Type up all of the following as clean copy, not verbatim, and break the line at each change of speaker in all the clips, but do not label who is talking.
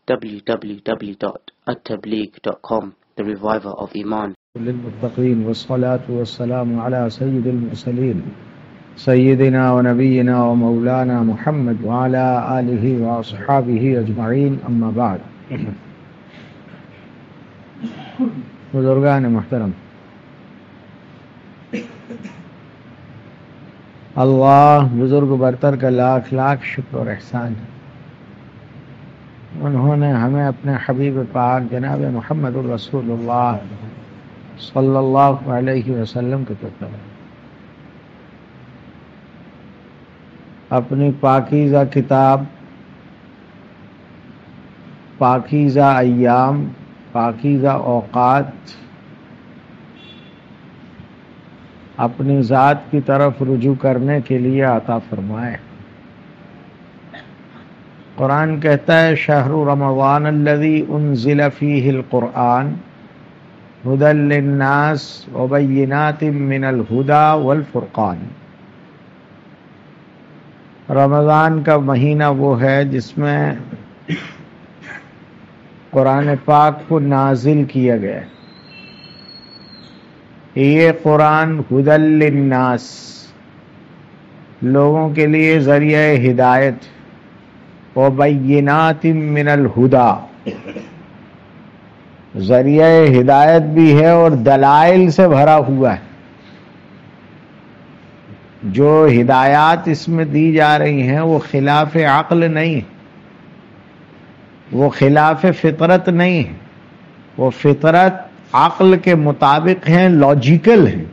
www.attableek.com, the reviver of Iman.
للمتقين والصلاة والسلام على سيد المرسلين سيدنا ونبينا ومولانا محمد وعلى آله وأصحابه أجمعين أما بعد. بزرگان محترم، اللہ بزرگ برتر کا لاکھ لاکھ شکر اور احسان ہے. انہوں نے ہمیں اپنے حبیب پاک جناب محمد الرسول اللہ صلی اللہ علیہ وسلم کے طرف اپنی پاکیزہ کتاب، پاکیزہ ایام، پاکیزہ اوقات، اپنی ذات کی طرف رجوع کرنے کے لیے عطا فرمائے. قرآن کہتا ہے شہر رمضان الذی انزل فیہ القرآن ہدی للناس وبینات من الہدی والفرقان. رمضان کا مہینہ وہ ہے جس میں قرآن پاک کو نازل کیا گیا. یہ قرآن ہدی للناس، لوگوں کے لیے ذریعہ ہدایت، وبینات من الہدی، ذریعہ ہدایت بھی ہے اور دلائل سے بھرا ہوا ہے. جو ہدایات اس میں دی جا رہی ہیں وہ خلاف عقل نہیں ہے، وہ خلاف فطرت نہیں ہے، وہ فطرت عقل کے مطابق ہیں، لاجیکل ہیں.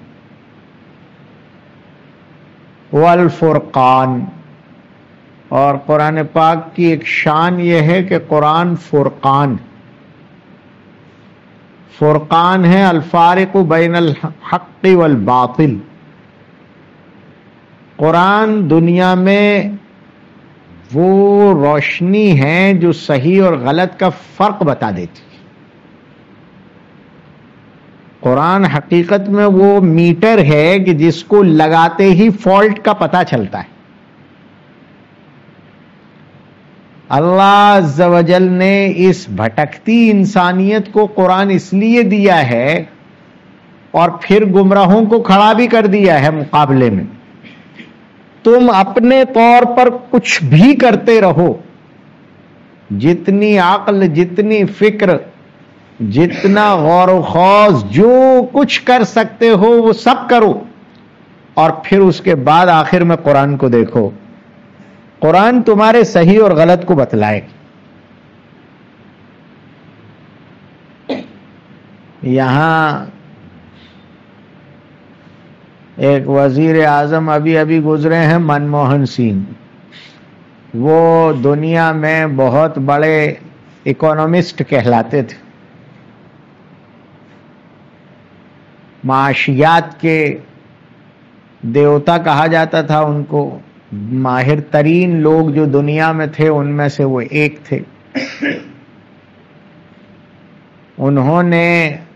والفرقان، اور قرآن پاک کی ایک شان یہ ہے کہ قرآن فرقان، فرقان ہے، الفارق بین الحق والباطل. قرآن دنیا میں وہ روشنی ہے جو صحیح اور غلط کا فرق بتا دیتی. قرآن حقیقت میں وہ میٹر ہے کہ جس کو لگاتے ہی فالٹ کا پتہ چلتا ہے. اللہ عز و جل نے اس بھٹکتی انسانیت کو قرآن اس لیے دیا ہے اور پھر گمراہوں کو کھڑا بھی کر دیا ہے مقابلے میں. تم اپنے طور پر کچھ بھی کرتے رہو، جتنی عقل، جتنی فکر، جتنا غور و خوض، جو کچھ کر سکتے ہو وہ سب کرو، اور پھر اس کے بعد آخر میں قرآن کو دیکھو. قرآن تمہارے صحیح اور غلط کو بتلائے. یہاں ایک وزیر اعظم ابھی گزرے ہیں، منموہن سنگھ. وہ دنیا میں بہت بڑے اکونومسٹ کہلاتے تھے، معاشیات کے دیوتا کہا جاتا تھا ان کو. ماہر ترین لوگ جو دنیا میں تھے ان میں سے وہ ایک تھے. انہوں نے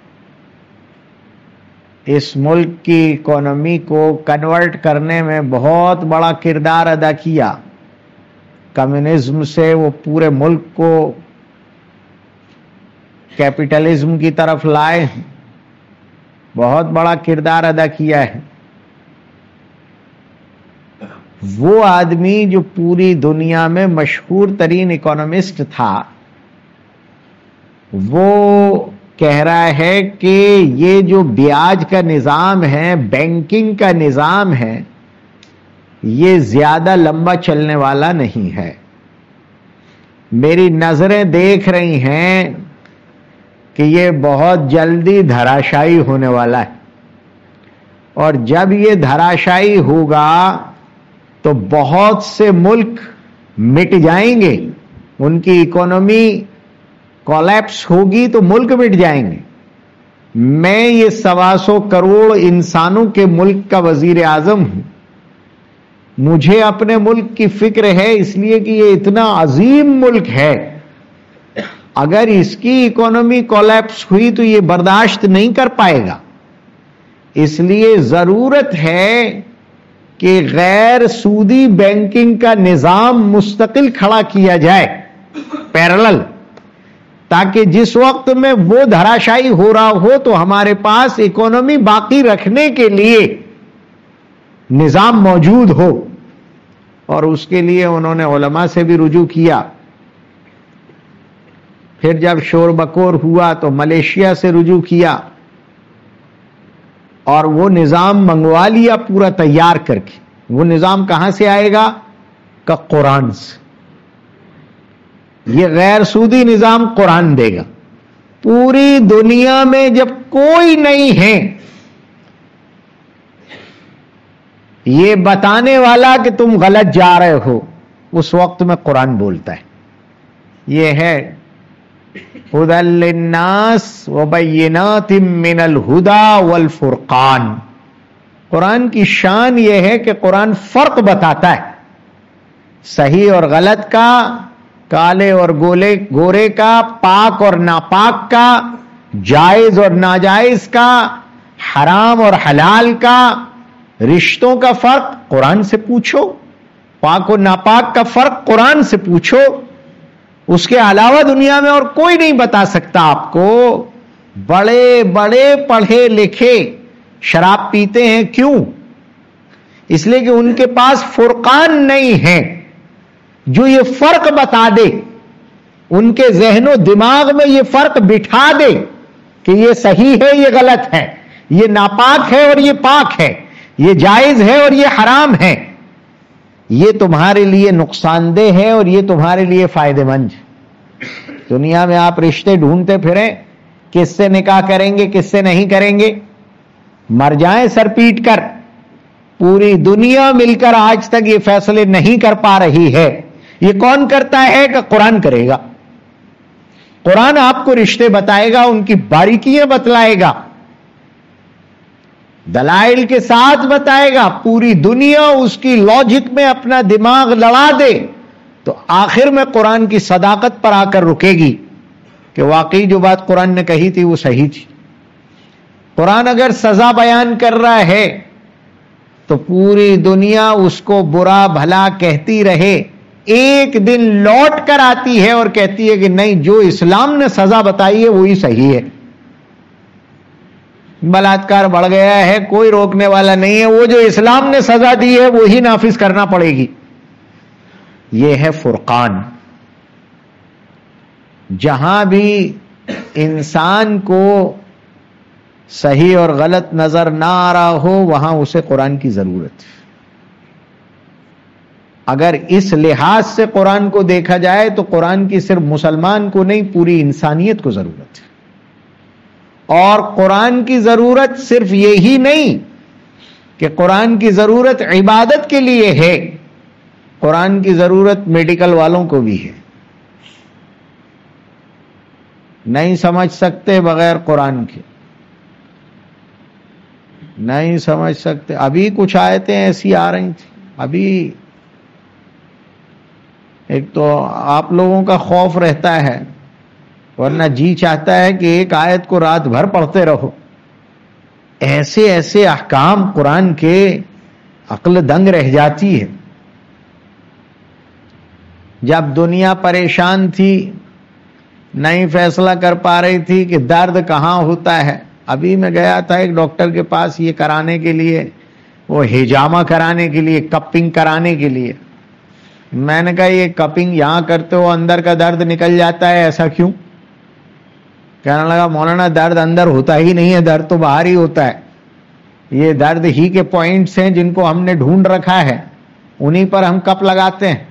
اس ملک کی اکانومی کو کنورٹ کرنے میں بہت بڑا کردار ادا کیا. کمیونزم سے وہ پورے ملک کو کیپٹلزم کی طرف لائے، بہت بڑا کردار ادا کیا ہے. وہ آدمی جو پوری دنیا میں مشہور ترین اکانومسٹ تھا، وہ کہہ رہا ہے کہ یہ جو بیاج کا نظام ہے، بینکنگ کا نظام ہے، یہ زیادہ لمبا چلنے والا نہیں ہے. میری نظریں دیکھ رہی ہیں کہ یہ بہت جلدی دھراشائی ہونے والا ہے، اور جب یہ دھراشائی ہوگا تو بہت سے ملک مٹ جائیں گے، ان کی اکانومی کولیپس ہوگی تو ملک مٹ جائیں گے. میں یہ 125 کروڑ انسانوں کے ملک کا وزیر اعظم ہوں. مجھے اپنے ملک کی فکر ہے، اس لیے کہ یہ اتنا عظیم ملک ہے. اگر اس کی اکانومی کولیپس ہوئی تو یہ برداشت نہیں کر پائے گا. اس لیے ضرورت ہے کہ غیر سودی بینکنگ کا نظام مستقل کھڑا کیا جائے، پیرلل. تاکہ جس وقت میں وہ دھراشائی ہو رہا ہو تو ہمارے پاس اکانومی باقی رکھنے کے لیے نظام موجود ہو. اور اس کے لیے انہوں نے علماء سے بھی رجوع کیا. پھر جب شور بکور ہوا تو ملیشیا سے رجوع کیا اور وہ نظام منگوا لیا پورا تیار کر کے. وہ نظام کہاں سے آئے گا؟ کہ قرآن سے. یہ غیر سودی نظام قرآن دے گا. پوری دنیا میں جب کوئی نہیں ہے یہ بتانے والا کہ تم غلط جا رہے ہو، اس وقت میں قرآن بولتا ہے. یہ ہے ہدی للناس وبینات من الہدی والفرقان. قرآن کی شان یہ ہے کہ قرآن فرق بتاتا ہے صحیح اور غلط کا، کالے اور گورے کا، پاک اور ناپاک کا، جائز اور ناجائز کا، حرام اور حلال کا. رشتوں کا فرق قرآن سے پوچھو، پاک و ناپاک کا فرق قرآن سے پوچھو. اس کے علاوہ دنیا میں اور کوئی نہیں بتا سکتا آپ کو. بڑے بڑے پڑھے لکھے شراب پیتے ہیں، کیوں؟ اس لیے کہ ان کے پاس فرقان نہیں ہے جو یہ فرق بتا دے، ان کے ذہن و دماغ میں یہ فرق بٹھا دے کہ یہ صحیح ہے، یہ غلط ہے، یہ ناپاک ہے اور یہ پاک ہے، یہ جائز ہے اور یہ حرام ہے، یہ تمہارے لیے نقصان دہ ہے اور یہ تمہارے لیے فائدہ مند. دنیا میں آپ رشتے ڈھونڈتے پھریں، کس سے نکاح کریں گے کس سے نہیں کریں گے، مر جائیں سر پیٹ کر. پوری دنیا مل کر آج تک یہ فیصلے نہیں کر پا رہی ہے. یہ کون کرتا ہے؟ کہ قرآن کرے گا. قرآن آپ کو رشتے بتائے گا، ان کی باریکیاں بتلائے گا، دلائل کے ساتھ بتائے گا. پوری دنیا اس کی لاجک میں اپنا دماغ لڑا دے تو آخر میں قرآن کی صداقت پر آ کر رکے گی کہ واقعی جو بات قرآن نے کہی تھی وہ صحیح تھی. قرآن اگر سزا بیان کر رہا ہے تو پوری دنیا اس کو برا بھلا کہتی رہے، ایک دن لوٹ کر آتی ہے اور کہتی ہے کہ نہیں، جو اسلام نے سزا بتائی ہے وہی صحیح ہے. بلاತ್ಕಾರ بڑھ گیا ہے، کوئی روکنے والا نہیں ہے، وہ جو اسلام نے سزا دی ہے وہی نافذ کرنا پڑے گی. یہ ہے فرقان. جہاں بھی انسان کو صحیح اور غلط نظر نہ آ رہا ہو وہاں اسے قرآن کی ضرورت ہے. اگر اس لحاظ سے قرآن کو دیکھا جائے تو قرآن کی صرف مسلمان کو نہیں، پوری انسانیت کو ضرورت ہے. اور قرآن کی ضرورت صرف یہی نہیں کہ قرآن کی ضرورت عبادت کے لیے ہے، قرآن کی ضرورت میڈیکل والوں کو بھی ہے. نہیں سمجھ سکتے بغیر قرآن کے، نہیں سمجھ سکتے. ابھی کچھ آیتیں ایسی آ رہی تھیں. ابھی ایک تو آپ لوگوں کا خوف رہتا ہے، ورنہ جی چاہتا ہے کہ ایک آیت کو رات بھر پڑھتے رہو. ایسے ایسے احکام قرآن کے عقل دنگ رہ جاتی ہے. جب دنیا پریشان تھی، نہیں فیصلہ کر پا رہی تھی کہ درد کہاں ہوتا ہے. ابھی میں گیا تھا ایک ڈاکٹر کے پاس یہ کرانے کے لیے، وہ ہجامہ کرانے کے لیے، کپنگ کرانے کے لیے. میں نے کہا یہ کپنگ یہاں کرتے ہو اندر کا درد نکل جاتا ہے، ایسا کیوں؟ کہنے لگا مولانا درد اندر ہوتا ہی نہیں ہے، درد تو باہر ہی ہوتا ہے. یہ درد ہی کے پوائنٹس ہیں جن کو ہم نے ڈھونڈ رکھا ہے، انہی پر ہم کپ لگاتے ہیں.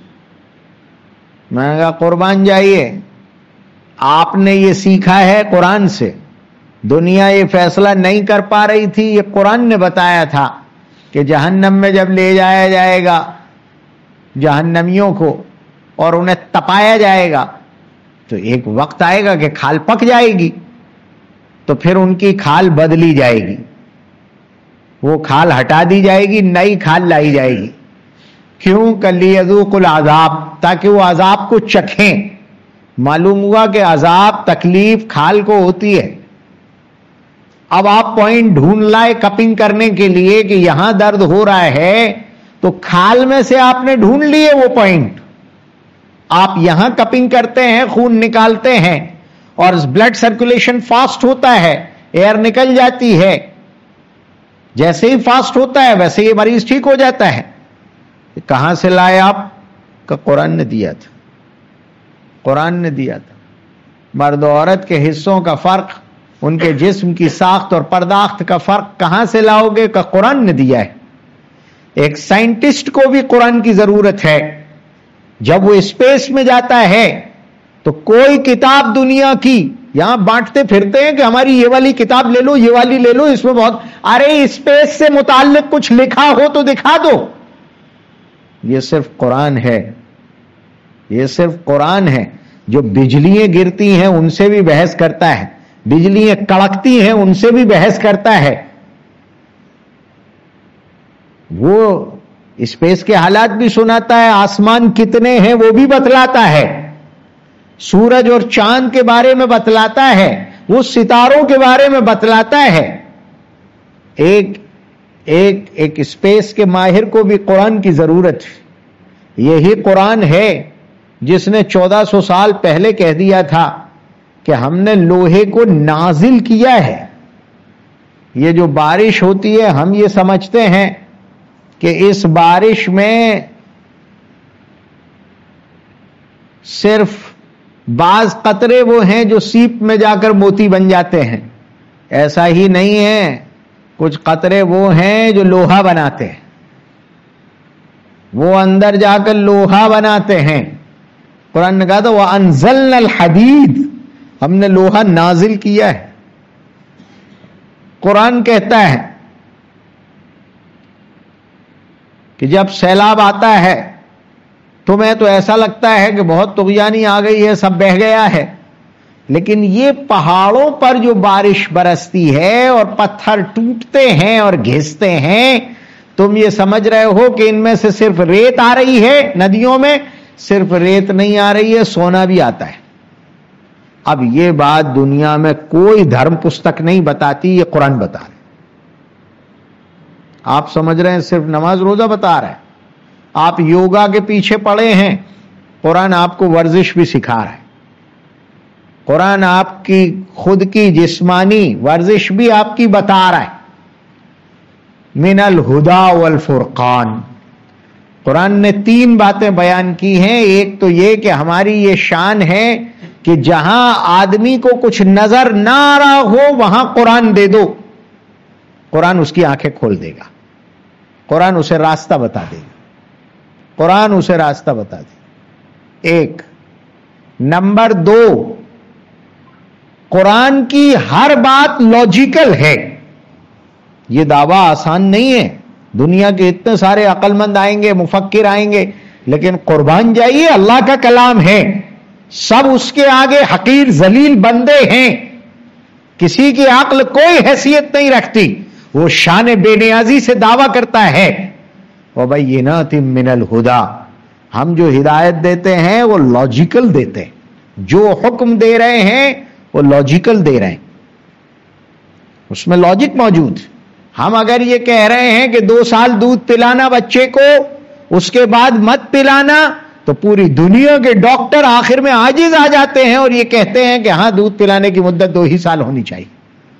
میں نے کہا قربان جائیے، آپ نے یہ سیکھا ہے قرآن سے. دنیا یہ فیصلہ نہیں کر پا رہی تھی، یہ قرآن نے بتایا تھا کہ جہنم میں جب لے جایا جائے گا جہنمیوں کو اور انہیں تپایا جائے گا تو ایک وقت آئے گا کہ کھال پک جائے گی، تو پھر ان کی کھال بدلی جائے گی، وہ کھال ہٹا دی جائے گی، نئی کھال لائی جائے گی. کیوں؟ لِيَذُوقُوا الْعَذَابَ، تاکہ وہ عذاب کو چکھیں. معلوم ہوا کہ عذاب تکلیف کھال کو ہوتی ہے. اب آپ پوائنٹ ڈھونڈ لائے کپنگ کرنے کے لیے کہ یہاں درد ہو رہا ہے، تو کھال میں سے آپ نے ڈھونڈ لیے وہ پوائنٹ. آپ یہاں کپنگ کرتے ہیں، خون نکالتے ہیں اور بلڈ سرکولیشن فاسٹ ہوتا ہے، ایئر نکل جاتی ہے، جیسے ہی فاسٹ ہوتا ہے ویسے ہی مریض ٹھیک ہو جاتا ہے. کہاں سے لائے آپ؟ کا قرآن نے دیا تھا. قرآن نے دیا تھا. مرد و عورت کے حصوں کا فرق، ان کے جسم کی ساخت اور پرداخت کا فرق کہاں سے لاؤ گے؟ کا قرآن نے دیا ہے. ایک سائنٹسٹ کو بھی قرآن کی ضرورت ہے. جب وہ اسپیس میں جاتا ہے تو کوئی کتاب دنیا کی یہاں بانٹتے پھرتے ہیں کہ ہماری یہ والی کتاب لے لو، یہ والی لے لو، اس میں بہت، ارے اسپیس سے متعلق کچھ لکھا ہو تو دکھا دو. یہ صرف قرآن ہے. یہ صرف قرآن ہے. جو بجلیاں گرتی ہیں ان سے بھی بحث کرتا ہے، بجلیاں کڑکتی ہیں ان سے بھی بحث کرتا ہے. وہ اسپیس کے حالات بھی سناتا ہے، آسمان کتنے ہیں وہ بھی بتلاتا ہے، سورج اور چاند کے بارے میں بتلاتا ہے، وہ ستاروں کے بارے میں بتلاتا ہے. ایک اسپیس کے ماہر کو بھی قرآن کی ضرورت ہے. یہی قرآن ہے جس نے 1400 سال پہلے کہہ دیا تھا کہ ہم نے لوہے کو نازل کیا ہے. یہ جو بارش ہوتی ہے ہم یہ سمجھتے ہیں کہ اس بارش میں صرف بعض قطرے وہ ہیں جو سیپ میں جا کر موتی بن جاتے ہیں. ایسا ہی نہیں ہے. کچھ قطرے وہ ہیں جو لوہا بناتے ہیں، وہ اندر جا کر لوہا بناتے ہیں. قرآن نے کہا تھا وَأَنزَلْنَا الْحَدِيدَ، ہم نے لوہا نازل کیا ہے. قرآن کہتا ہے کہ جب سیلاب آتا ہے تمہیں تو ایسا لگتا ہے کہ بہت طغیانی آ گئی ہے، سب بہہ گیا ہے، لیکن یہ پہاڑوں پر جو بارش برستی ہے اور پتھر ٹوٹتے ہیں اور گھستے ہیں، تم یہ سمجھ رہے ہو کہ ان میں سے صرف ریت آ رہی ہے. ندیوں میں صرف ریت نہیں آ رہی ہے، سونا بھی آتا ہے. اب یہ بات دنیا میں کوئی دھرم پستک نہیں بتاتی، یہ قرآن بتا رہے. آپ سمجھ رہے ہیں صرف نماز روزہ بتا رہا ہے، آپ یوگا کے پیچھے پڑے ہیں، قرآن آپ کو ورزش بھی سکھا رہا ہے. قرآن آپ کی خود کی جسمانی ورزش بھی آپ کی بتا رہا ہے. من الہدا والفرقان. قرآن نے 3 باتیں بیان کی ہیں. ایک تو یہ کہ ہماری یہ شان ہے کہ جہاں آدمی کو کچھ نظر نہ آ رہا ہو وہاں قرآن دے دو، قرآن اس کی آنکھیں کھول دے گا، قرآن اسے راستہ بتا دے گا، قرآن اسے راستہ بتا دے گا. ایک. نمبر 2، قرآن کی ہر بات لاجیکل ہے. یہ دعویٰ آسان نہیں ہے. دنیا کے اتنے سارے عقل مند آئیں گے، مفکر آئیں گے، لیکن قربان جائیے اللہ کا کلام ہے، سب اس کے آگے حقیر ذلیل بندے ہیں. کسی کی عقل کوئی حیثیت نہیں رکھتی. وہ شان بے نیازی سے دعویٰ کرتا ہے وَبَيِّنَاتٍ مِّنَ الْهُدَى. ہم جو ہدایت دیتے ہیں وہ لاجیکل دیتے ہیں. جو حکم دے رہے ہیں وہ لاجیکل دے رہے ہیں، اس میں لاجک موجود. ہم اگر یہ کہہ رہے ہیں کہ 2 سال دودھ پلانا بچے کو، اس کے بعد مت پلانا، تو پوری دنیا کے ڈاکٹر آخر میں عاجز آ جاتے ہیں اور یہ کہتے ہیں کہ ہاں دودھ پلانے کی مدت 2 ہی سال ہونی چاہیے.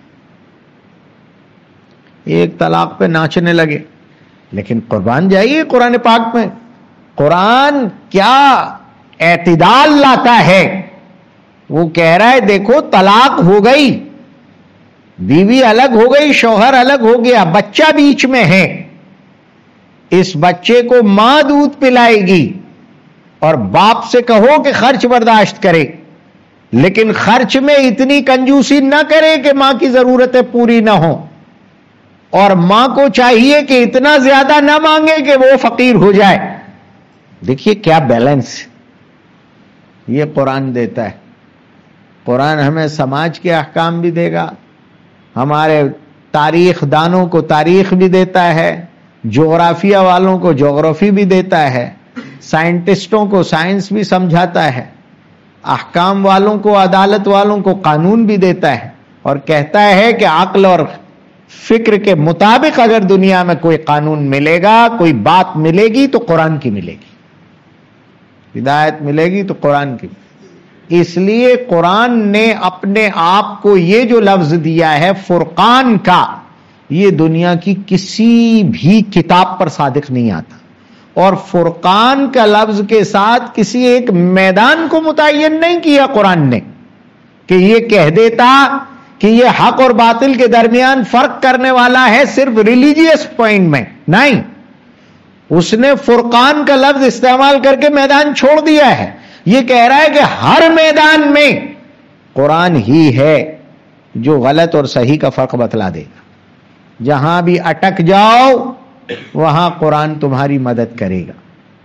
ایک طلاق پہ ناچنے لگے. لیکن قربان جائیے قرآن پاک میں قرآن کیا اعتدال لاتا ہے. وہ کہہ رہا ہے دیکھو طلاق ہو گئی، بیوی الگ ہو گئی، شوہر الگ ہو گیا، بچہ بیچ میں ہے، اس بچے کو ماں دودھ پلائے گی اور باپ سے کہو کہ خرچ برداشت کرے، لیکن خرچ میں اتنی کنجوسی نہ کرے کہ ماں کی ضرورتیں پوری نہ ہوں، اور ماں کو چاہیے کہ اتنا زیادہ نہ مانگے کہ وہ فقیر ہو جائے. دیکھیے کیا بیلنس یہ قرآن دیتا ہے. قرآن ہمیں سماج کے احکام بھی دے گا، ہمارے تاریخ دانوں کو تاریخ بھی دیتا ہے، جغرافیہ والوں کو جغرافی بھی دیتا ہے، سائنٹسٹوں کو سائنس بھی سمجھاتا ہے، احکام والوں کو عدالت والوں کو قانون بھی دیتا ہے، اور کہتا ہے کہ عقل اور فکر کے مطابق اگر دنیا میں کوئی قانون ملے گا، کوئی بات ملے گی تو قرآن کی ملے گی. ہدایت ملے گی تو قرآن کی. اس لیے قرآن نے اپنے آپ کو یہ جو لفظ دیا ہے فرقان کا، یہ دنیا کی کسی بھی کتاب پر صادق نہیں آتا. اور فرقان کا لفظ کے ساتھ کسی ایک میدان کو متعین نہیں کیا قرآن نے کہ یہ کہہ دیتا کہ یہ حق اور باطل کے درمیان فرق کرنے والا ہے صرف ریلیجیس پوائنٹ میں. نہیں، اس نے فرقان کا لفظ استعمال کر کے میدان چھوڑ دیا ہے. یہ کہہ رہا ہے کہ ہر میدان میں قرآن ہی ہے جو غلط اور صحیح کا فرق بتلا دے گا. جہاں بھی اٹک جاؤ وہاں قرآن تمہاری مدد کرے گا،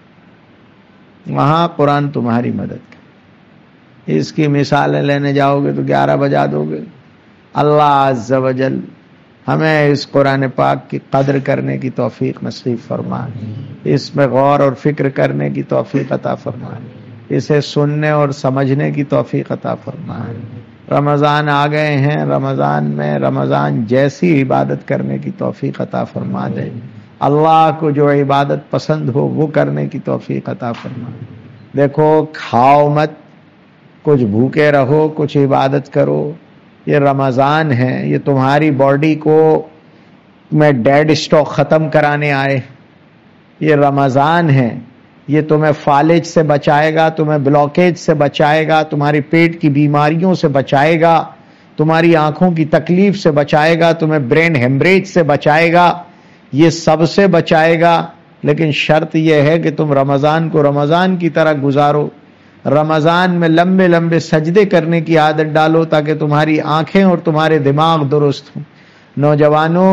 وہاں قرآن تمہاری مدد کرے گا. اس کی مثالیں لینے جاؤ گے تو 11 بجا دو گے. اللہ عز و جل ہمیں اس قرآن پاک کی قدر کرنے کی توفیق نصیب فرمائے، اس میں غور اور فکر کرنے کی توفیق عطا فرمائے، اسے سننے اور سمجھنے کی توفیق عطا فرمائے. رمضان آ گئے ہیں، رمضان میں رمضان جیسی عبادت کرنے کی توفیق عطا فرما دے. اللہ کو جو عبادت پسند ہو وہ کرنے کی توفیق عطا فرمائے. دیکھو، کھاؤ مت، کچھ بھوکے رہو، کچھ عبادت کرو. یہ رمضان ہے، یہ تمہاری باڈی کو میں ڈیڈ اسٹاک ختم کرانے آئے. یہ رمضان ہے، یہ تمہیں فالج سے بچائے گا، تمہیں بلاکیج سے بچائے گا، تمہاری پیٹ کی بیماریوں سے بچائے گا، تمہاری آنکھوں کی تکلیف سے بچائے گا، تمہیں برین ہیمریج سے بچائے گا، یہ سب سے بچائے گا. لیکن شرط یہ ہے کہ تم رمضان کو رمضان کی طرح گزارو. رمضان میں لمبے لمبے سجدے کرنے کی عادت ڈالو تاکہ تمہاری آنکھیں اور تمہارے دماغ درست ہوں. نوجوانوں،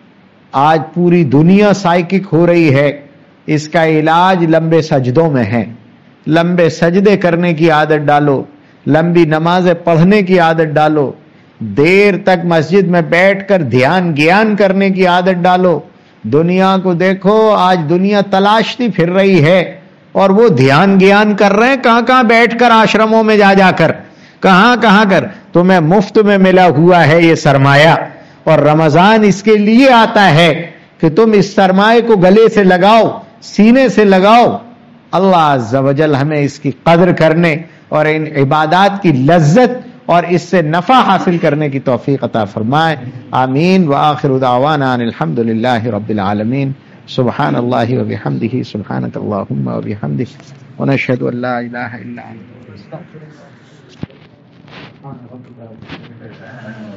آج پوری دنیا سائیکک ہو رہی ہے، اس کا علاج لمبے سجدوں میں ہے. لمبے سجدے کرنے کی عادت ڈالو، لمبی نمازیں پڑھنے کی عادت ڈالو، دیر تک مسجد میں بیٹھ کر دھیان گیان کرنے کی عادت ڈالو. دنیا کو دیکھو، آج دنیا تلاشتی پھر رہی ہے اور وہ دھیان گیان کر رہے ہیں کہاں کہاں بیٹھ کر، آشرموں میں جا کر، کہاں کر. تمہیں مفت میں ملا ہوا ہے یہ سرمایہ، اور رمضان اس کے لیے آتا ہے کہ تم اس سرمایہ کو گلے سے لگاؤ، سینے سے لگاؤ. اللہ عز و جل ہمیں اس کی قدر کرنے اور ان عبادات کی لذت اور اس سے نفع حاصل کرنے کی توفیق عطا فرمائے. آمین. وآخر دعوانا ان الحمد للہ رب العالمین. سبحان اللہ وبحمدہ، سبحانک اللہم وبحمدک، ونشہد ان لا الہ الا انت.